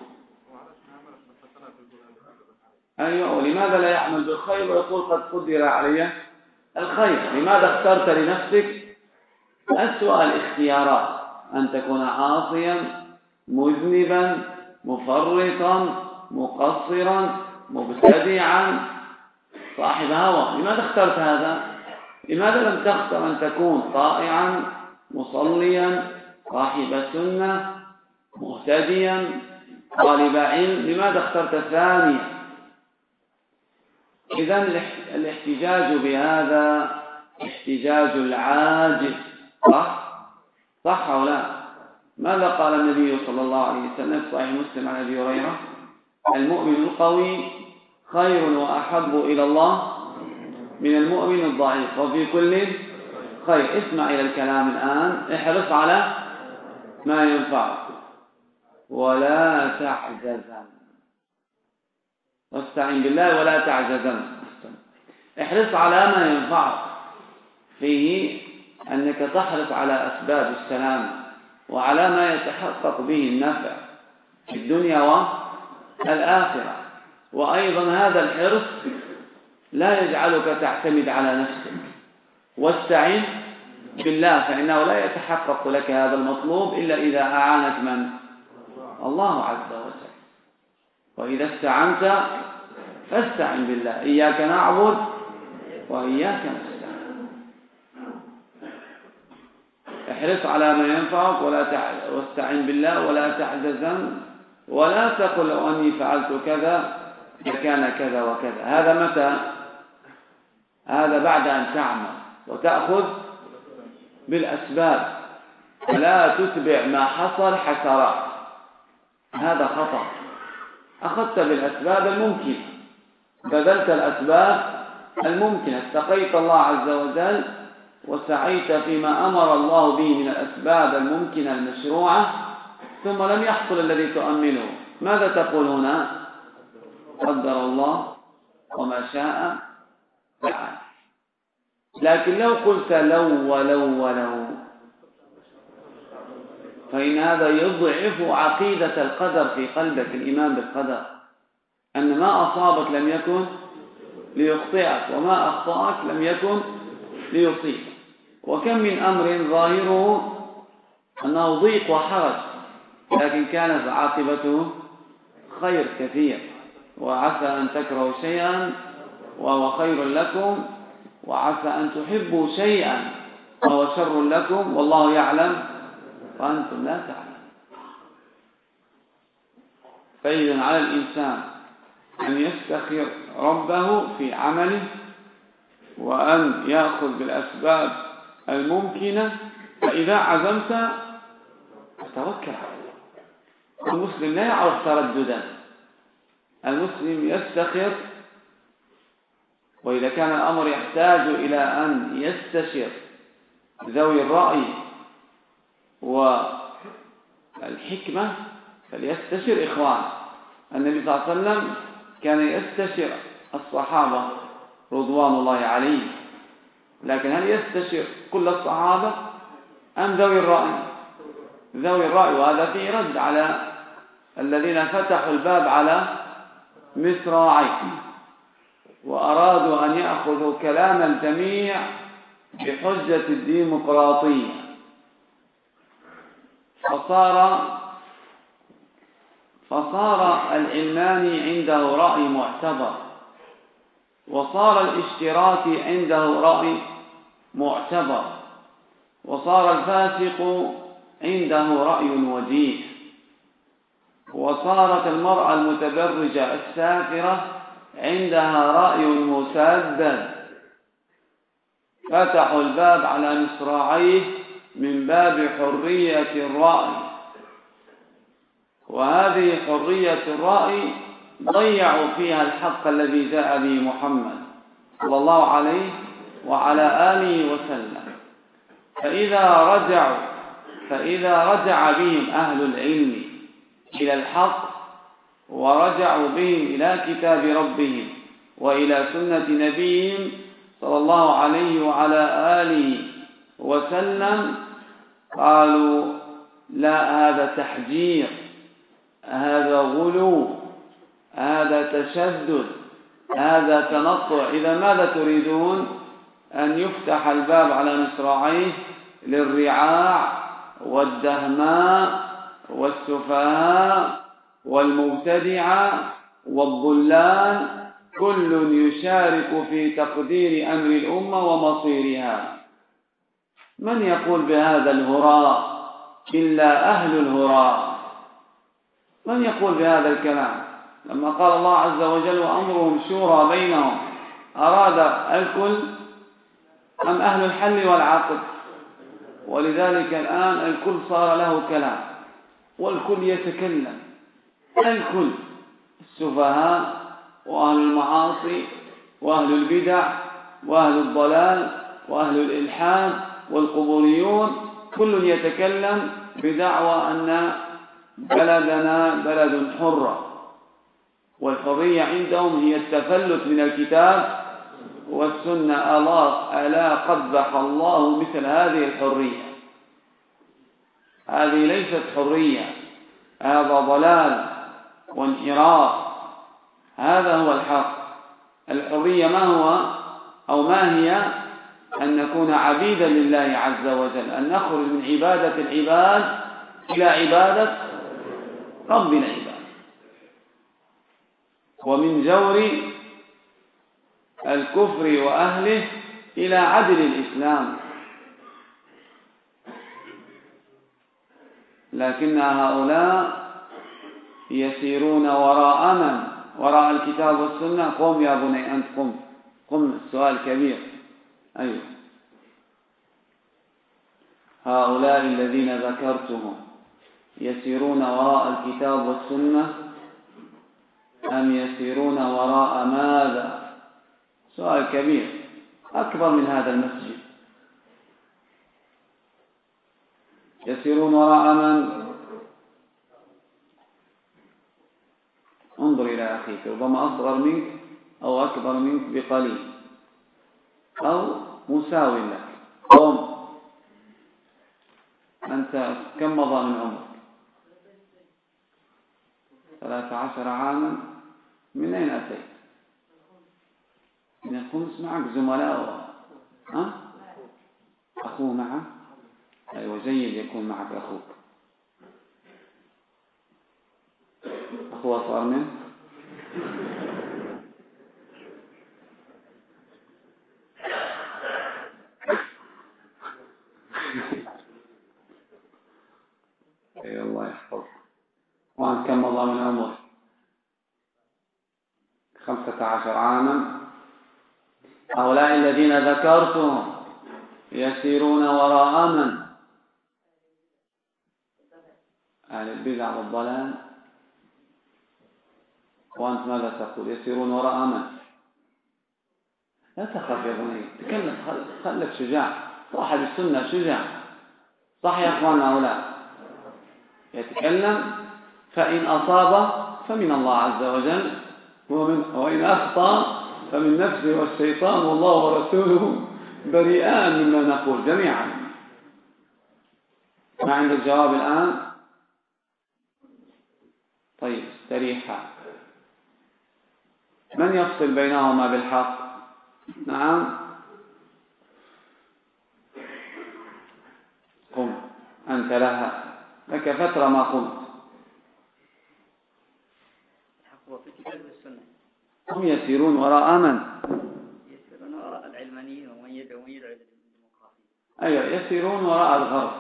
أيوة، ولماذا لا يعمل بالخير ويقول قد قدر علي الخير؟ لماذا اخترت لنفسك أسوأ الاختيارات؟ أن تكون عاصيا مذنبا مفرطا مقصرا مبتدعا صاحب هوى. لماذا اخترت هذا؟ لماذا لم تختر أن تكون طائعا مصليا صاحب سنة مهتديا طالب علم؟ لماذا اخترت الثانية؟ إذن الاحتجاج بهذا احتجاج العاجز. صح؟ صح أو لا؟ ماذا قال النبي صلى الله عليه وسلم في صحيح مسلم عن أبي هريرة؟ المؤمن القوي خير وأحب إلى الله من المؤمن الضعيف وفي كل خير. اسمع إلى الكلام الآن، احرص على ما ينفعك ولا تعجزن. واستعن بالله ولا تعجزن. احرص على ما ينفعك، فيه أنك تحرص على أسباب السلام وعلى ما يتحقق به النفع في الدنيا والآخرة. وأيضا هذا الحرص لا يجعلك تعتمد على نفسك. واستعن بالله، فإنه لا يتحقق لك هذا المطلوب إلا إذا أعانك من؟ الله عز وجل. وإذا استعنت فاستعن بالله، إياك نعبد وإياك نستعين. احرص على ما ينفعك ولا تع... واستعن بالله ولا تعجزن، ولا تقل لو أني فعلت كذا لكان كذا وكذا. هذا متى؟ هذا بعد أن تعمل وتأخذ بالأسباب، فلا تتبع ما حصل حسرات، هذا خطأ. أخذت بالأسباب الممكنة، بذلت الأسباب الممكنة، اتقيت الله عز وجل وسعيت فيما أمر الله به من الأسباب الممكنة المشروعة، ثم لم يحصل الذي تؤمله، ماذا تقول هنا؟ قدر الله وما شاء فعل. لكن لو قلت لو ولو ولو فإن هذا يضعف عقيدة القدر في قلبك، الإيمان بالقدر، أن ما أصابك لم يكن ليخطئك وما أخطأك لم يكن ليصيبك. وكم من أمر ظاهره أنه ضيق وحرج، لكن كانت عاقبته خير كثير. وعسى أن تكرهوا شيئا وهو خير لكم، وعسى أن تحبوا شيئا وهو شر لكم، والله يعلم وأنتم لا تعلمون. فإذن على الإنسان أن يستخير ربه في عمله، وأن يأخذ بالأسباب الممكنة، فإذا عزمت فتوكل على الله. المسلم لا يعرف ترددا، المسلم يستخير، وإذا كان الأمر يحتاج إلى أن يستشير ذوي الرأي والحكمة فليستشر إخوان. النبي صلى الله عليه وسلم كان يستشر الصحابة رضوان الله عليهم، لكن هل يستشر كل الصحابة أم ذوي الرأي؟ ذوي الرأي. وهذا فيه رد على الذين فتحوا الباب على مصراعيه وأرادوا أن يأخذوا كلام الجميع بحجة الديمقراطية، فصار فصار العلماني عنده رأي معتبر، وصار الاشتراكي عنده رأي معتبر، وصار الفاسق عنده رأي وجيه، وصارت المرأة المتبرجة السافرة عندها رأي مسدد. فتحوا الباب على مصراعيه من باب حرية الرأي، وهذه حرية الرأي ضيعوا فيها الحق الذي جاء به محمد صلى الله عليه وعلى آله وسلم. فإذا رجعوا فإذا رجع بهم أهل العلم إلى الحق، ورجعوا بهم إلى كتاب ربهم وإلى سنة نبيهم صلى الله عليه وعلى آله وسلم، قالوا لا، هذا تحجير، هذا غلو، هذا تشدد، هذا تنطع. إذا ماذا تريدون؟ أن يفتح الباب على مصراعيه للرعاع والدهماء والسفهاء والمبتدعة والضلال، كل يشارك في تقدير أمر الأمة ومصيرها. من يقول بهذا الهراء إلا أهل الهراء؟ من يقول بهذا الكلام؟ لما قال الله عز وجل وأمرهم شورى بينهم، أراد الكل أم أهل الحل والعقد؟ ولذلك الآن الكل صار له كلام والكل يتكلم، الكل، السفهاء وأهل المعاصي وأهل البدع وأهل الضلال وأهل الإلحاد والقبوريون، كل يتكلم بدعوى أن بلدنا بلد حر، والحرية عندهم هي التفلت من الكتاب والسنة. ألا, ألا قبح الله مثل هذه الحرية. هذه ليست حرية، هذا ضلال وانحراف. هذا هو الحق. الحرية ما هو أو ما هي؟ أن نكون عبيدا لله عز وجل، أن نخرج من عبادة العباد إلى عبادة رب العباد. ومن جور الكفر وأهله إلى عدل الإسلام. لكن هؤلاء يسيرون وراء من؟ وراء الكتاب والسنة. قم يا بني أنت، قم قم، السؤال كبير. أيوه، هؤلاء الذين ذكرتهم يسيرون وراء الكتاب والسنة أم يسيرون وراء ماذا؟ سؤال كبير أكبر من هذا المسجد. يسيرون وراء من؟ انظر إلى أخيك، ربما أصغر منك أو أكبر منك بقليل أو مساوي لك. قم، أنت كم مضى من عمرك؟ ثلاث عشر عاما. من أين أتيت؟ من الخمس. معك زملاء؟ ها؟ أخوه معه؟ أيوة، جيد يكون معك أخوك. أخوه أصغر منه؟ أي الله يحفظك. وأنت كم مضى من عمرك؟ خمسة عشر عاما. هؤلاء الذين ذكرتهم يسيرون وراء من؟ أهل البدع والضلال. وأنت ماذا تقول؟ يسيرون وراء من؟ لا تخاف يا بني، تكلم، خلك شجاع. صاحب السنة شجاع، صح يا أخوان؟ هؤلاء يتكلم، فإن أصاب فمن الله عز وجل، وإن أخطأ فمن نفسه والشيطان، والله ورسوله بريئان مما نقول جميعا. ما عندك جواب الآن؟ طيب استريحا. من يفصل بينهما بالحق؟ نعم، قم أنت لها، لك فترة ما قمت. هم يسيرون وراء من؟ يسيرون وراء العلمانيين ومن يدعو إلى الديمقراطية. أيوة، يسيرون وراء الغرب.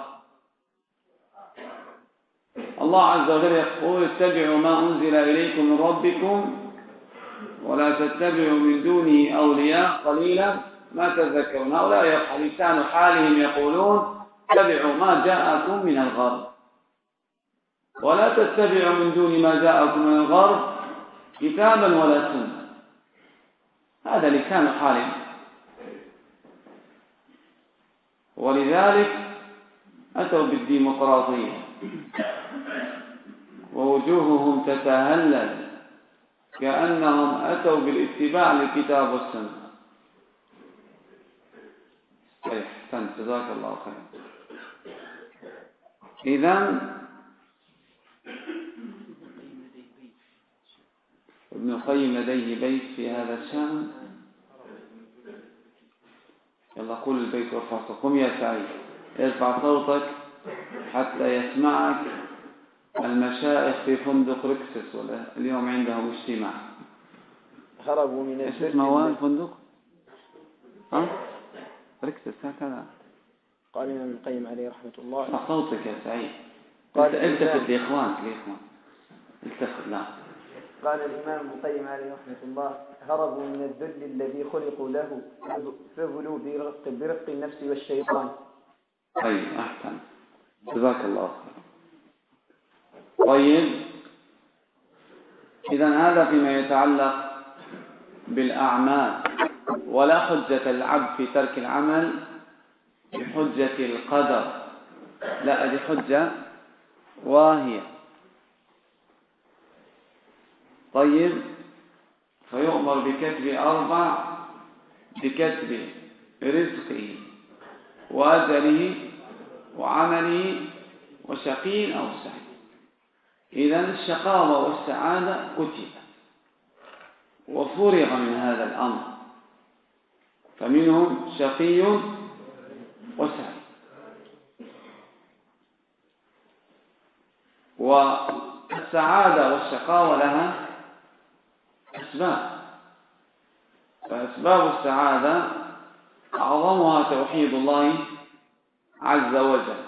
الله عز وجل يقول: اتبعوا ما أنزل إليكم من ربكم ولا تتبعوا من دونه أولياء قليلا ما تذكرون. هؤلاء لسان حالهم يقولون: اتبعوا ما جاءكم من الغرب ولا تتبعوا من دون ما جاءكم من الغرب كتابا ولا سنة. هذا لسان حالهم. ولذلك أتوا بالديمقراطية ووجوههم تتهلل كأنهم أتوا بالاتباع للكتاب والسنة. أحسنت، جزاك الله خيرا. إذن ابن القيم لديه بيت في هذا الشأن. يلا قول البيت وارفع صوتك. قم يا سعيد، ارفع صوتك حتى يسمعك المشايخ في فندق ركسس، ولا اليوم عندهم اجتماع. هربوا من ايش اسمه الفندق؟ ها؟ ركسس هكذا. قال الإمام القيم عليه رحمة الله. ارفع صوتك يا سعيد. قال التفت لإخوانك لإخوان التفت. لا. قال الإمام القيم عليه رحمة الله: هربوا من الذل الذي خلقوا له فذلوا برق, برق النفس والشيطان. طيب أحسن، جزاك الله خير. طيب، إذن هذا فيما يتعلق بالأعمال. ولا حجة العبد في ترك العمل بحجة القدر، لا، دي حجة واهية. طيب، فيؤمر بكتب أربع: بكتب رزقه وأجله وعمله وشقي أو سعيد. إذن الشقاوة والسعادة كتبت وفرغ من هذا الأمر، فمنهم شقي وسعيد. والسعادة والشقاوة لها أسباب، فأسباب السعادة أعظمها توحيد الله عز وجل،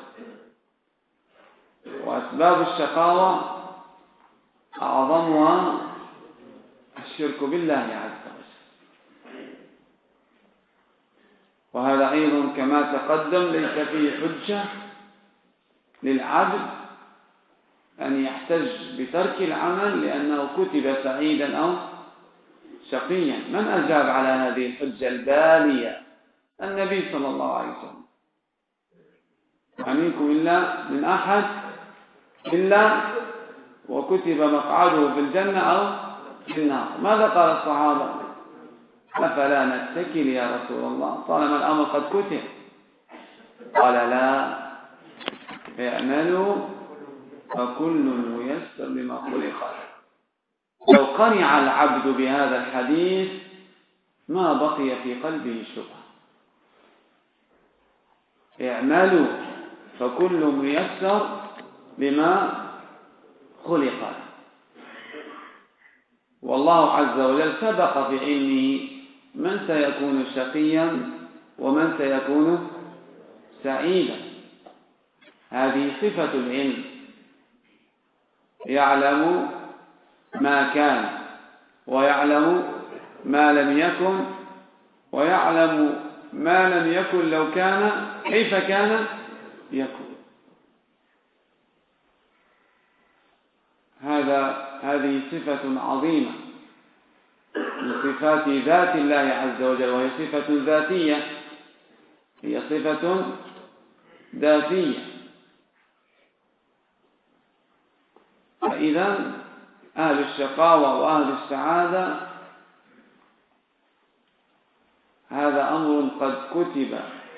وأسباب الشقاوة أعظمها الشرك بالله عز وجل. وهذا أيضا كما تقدم ليس فيه حجة للعبد أن يحتج بترك العمل لأنه كتب سعيدا أو شقيا. من أجاب على هذه الحجة البالية؟ النبي صلى الله عليه وسلم: ما منكم إلا من أحد إلا وكتب مقعده في الجنة أو في النار. ماذا قال الصحابة؟ أفلا نتكل يا رسول الله طالما الأمر قد كتب؟ قال: لا، اعملوا فكل ميسر لما خلق له. لو قنع العبد بهذا الحديث ما بقي في قلبه شبهة. اعملوا فكل ميسر لما خلق له. والله عز وجل سبق في علمه من سيكون شقيا ومن سيكون سعيدا. هذه صفة العلم، يعلم ما كان ويعلم ما لم يكن ويعلم ما لم يكن لو كان كيف كان يكون. هذا هذه صفة عظيمة من صفات ذات الله عز وجل، وهي صفة ذاتية، هي صفة ذاتية. فإذا أهل الشقاوة وأهل السعادة هذا أمر قد كتب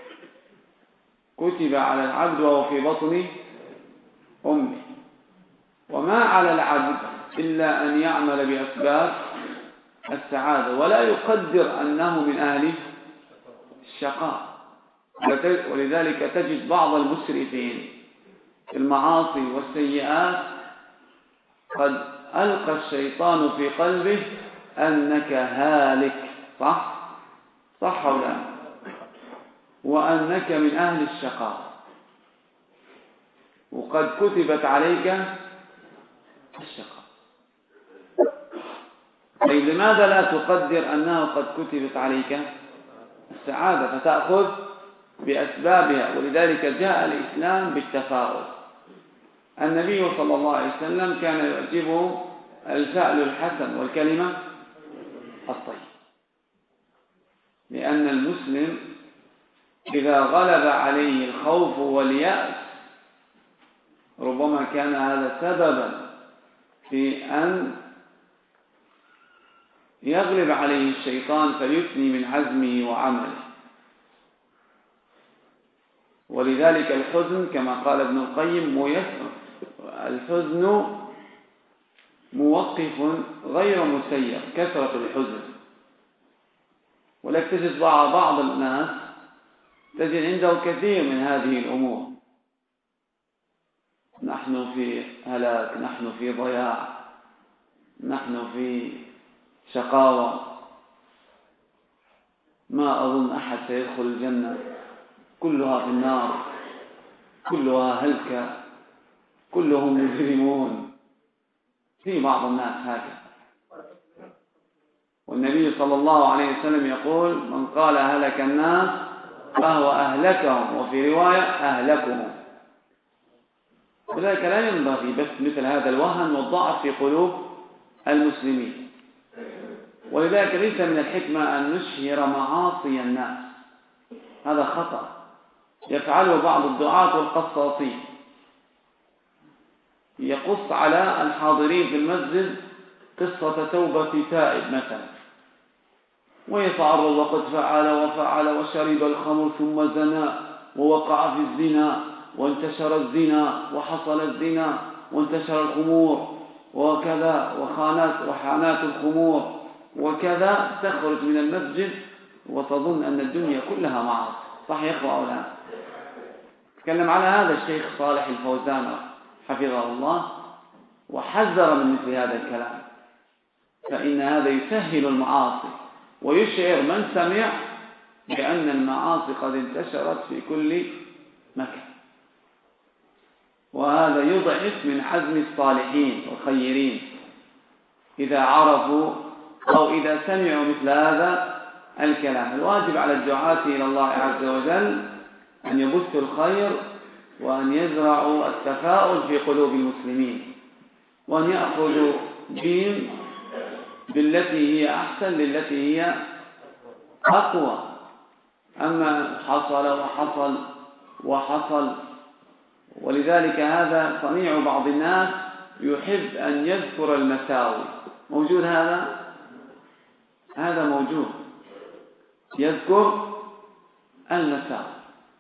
كتب على العبد وهو في بطن أمه، وما على العبد إلا أن يعمل بأسباب السعادة ولا يقدر أنه من أهل الشقاء. ولذلك تجد بعض المسرفين في المعاصي والسيئات قد ألقى الشيطان في قلبه أنك هالك، صح؟ صح أو لا؟ وأنك من أهل الشقاء وقد كتبت عليك الشقاء. طيب لماذا لا تقدر أنه قد كتبت عليك السعادة فتأخذ بأسبابها؟ ولذلك جاء الإسلام بالتفاؤل. النبي صلى الله عليه وسلم كان يعجبه الفعل الحسن والكلمة الطيبة، لأن المسلم إذا غلب عليه الخوف واليأس ربما كان هذا سببا في أن يغلب عليه الشيطان فيثني من عزمه وعمله. ولذلك الحزن كما قال ابن القيم ميسر، الحزن موقف غير مسير، كثرة الحزن. ولكن تجد بعض الناس تجد عنده كثير من هذه الأمور، نحن في هلاك، نحن في ضياع، نحن في شقاوة، ما أظن أحد سيدخل الجنة، كلها في النار، كلها هلكة، كلهم مجرمون. في بعض الناس هكذا. والنبي صلى الله عليه وسلم يقول: من قال هلك الناس فهو أهلكهم، وفي رواية أهلكهم. وذلك لا ينبغي بس مثل هذا الوهن والضعف في قلوب المسلمين. ولذلك ليس من الحكمة أن نشهر معاصي الناس، هذا خطأ يفعله بعض الدعاة والقساطين، يقص على الحاضرين في المسجد قصة توبة تائب مثلا، ويتعرض وقد فعل وفعل وشرب الخمر ثم زنى ووقع في الزنا وانتشر الزنا وحصل الزنا وانتشر الخمور وكذا وخانات وحانات الخمور وكذا، تخرج من المسجد وتظن أن الدنيا كلها معاصي. صح يا أخوة أو لا؟ تكلم على هذا الشيخ صالح الفوزان حفظه الله وحذر من مثل هذا الكلام، فإن هذا يسهل المعاصي ويشعر من سمع بأن المعاصي قد انتشرت في كل مكان، وهذا يضعف من عزم الصالحين والخيرين إذا عرفوا أو إذا سمعوا مثل هذا الكلام. الواجب على الدعاة إلى الله عز وجل أن يبثوا الخير وأن يزرعوا التفاؤل في قلوب المسلمين، وأن يأخذوا بهم بالتي هي أحسن للتي هي أقوى. أما حصل وحصل وحصل، ولذلك هذا صنيع بعض الناس يحب أن يذكر المساوي. موجود هذا؟ هذا موجود، يذكر المساوي.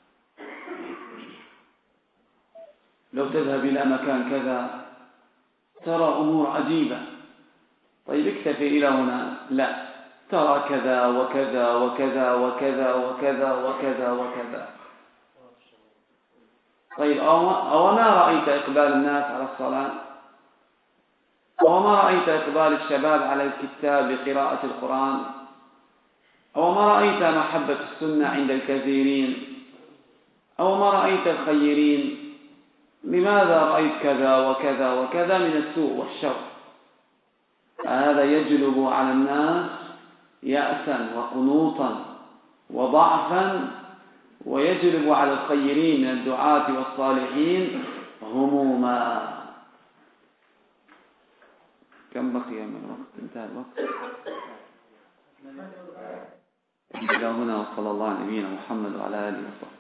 لو تذهب إلى مكان كذا ترى أمور عجيبة، طيب اكتفي إلى هنا، لا، ترى كذا وكذا وكذا وكذا وكذا وكذا وكذا. طيب أو ما رأيت إقبال الناس على الصلاة؟ أو ما رأيت إقبال الشباب على الكتاب لقراءة القرآن؟ أو ما رأيت محبة السنة عند الكثيرين؟ أو ما رأيت الخيرين؟ لماذا رأيت كذا وكذا وكذا من السوء والشر؟ هذا يجلب على الناس يأسا وقنوطا وضعفا، ويجلب على الخيرين من الدعاة والصالحين هموما. كم بقي من الوقت؟ انتهى الوقت. إلى هنا، وصلى الله على نبينا محمد وعلى آله وصحبه.